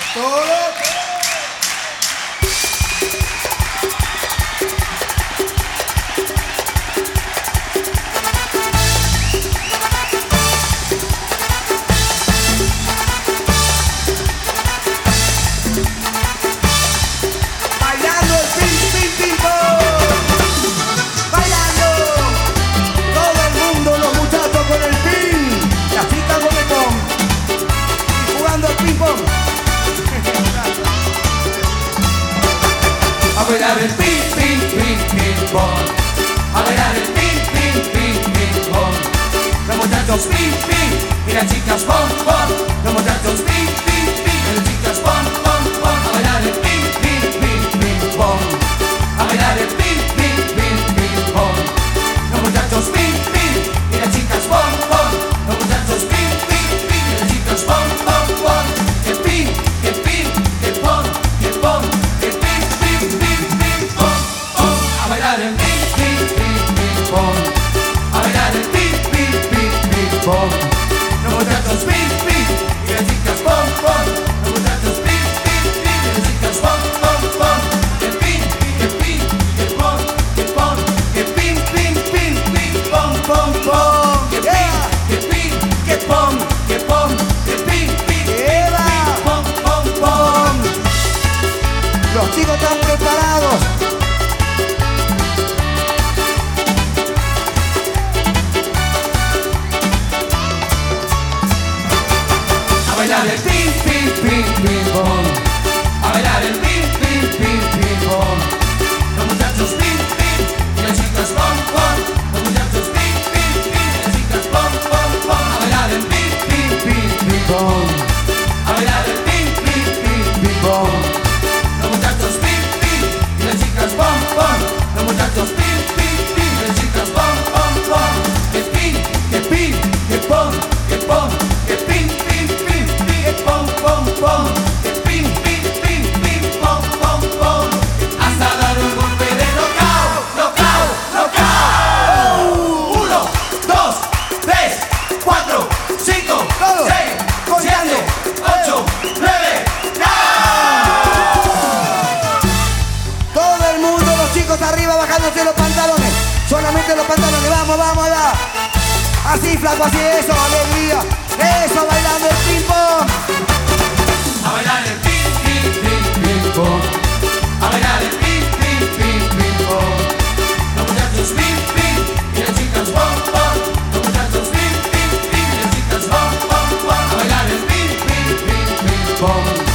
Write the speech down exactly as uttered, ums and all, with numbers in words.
Todo. Bailando el pim, pim, pim, pom. Bailando. Todo el mundo, los muchachos con el pim. Las chicas con el pom. Y jugando el ping pong. A bailar el pim, pim, pim, pim, pom. A bailar el pim, pim, pim, pim, pom. Los muchachos pim, pim y las chicas pom, pom. Los muchachos pim, pim, pim y las chicas pom, pom, pom. A bailar el pim, pim, pim, pim, pom. A bailar el pim, pim, pim, pim, pom. Los muchachos pim, pim y las chicas pom, pom. Los muchachos pim, pim, pim y las chicas pom, pom, pom. Que pim, que pim, que pom, que pom, que pim, pim, pim, pim, pom, pom. A bailar el pim, pim, pim, pim, pom. A bailar el pim, pim, pim, pim, pom. Los muchachos pim, pim y las chicas pom, pom. Los muchachos pim, pim, pim y las chicas pom, pom, pom. Que pim, que pim, que pom, que pom, que pim, pim, pim, pim, pom, pom, pom. Que pim, que pim, que pom, que pom, que pim, pim, pim, pim, pom, pom, pom. Los chicos están preparados. A bailar el pim, pim, pim, pim, pom. A bailar el pim, pim, pim, pim, pom. Los muchachos pim, pim y las chicas pom, pom. Los muchachos pim, pim, pim y las chicas pom, pom, pom. A bailar el pim, pim, pim, pim, pom. A bailar el pim, pim, pim, pim, pom. Los muchachos pim, pim y las chicas pom, pom. Los muchachos pim, pim, pim y las chicas pom, pom, pom. Que pim, que pim, que pom, que pom, que pim, pim, pim, pim, que pom, pom, pom. Que pim, pim, pim, pim, pom, pom, pom. Hasta dar un golpe de knockout, knockout, knockout. Uno, dos, tres, cuatro, cinco, Todos, seis, contando. siete, ocho, nueve, ¡ya! Todo el mundo, los chicos arriba bajándose los pantalones. Solamente los pantalones, vamos, vamos allá. Así, flaco, así, eso, alegría. Eso, bailando el ping pong. A bailar el pim, pim, pim, pim, pom. A bailar el pim, pim, pim, pim, pom. Los muchachos pim, pim y las chicas pom, pom. Los muchachos pim, pim, pim y las chicas pom, pom, pom. A bailar el pim, pim, pim, pim, pom.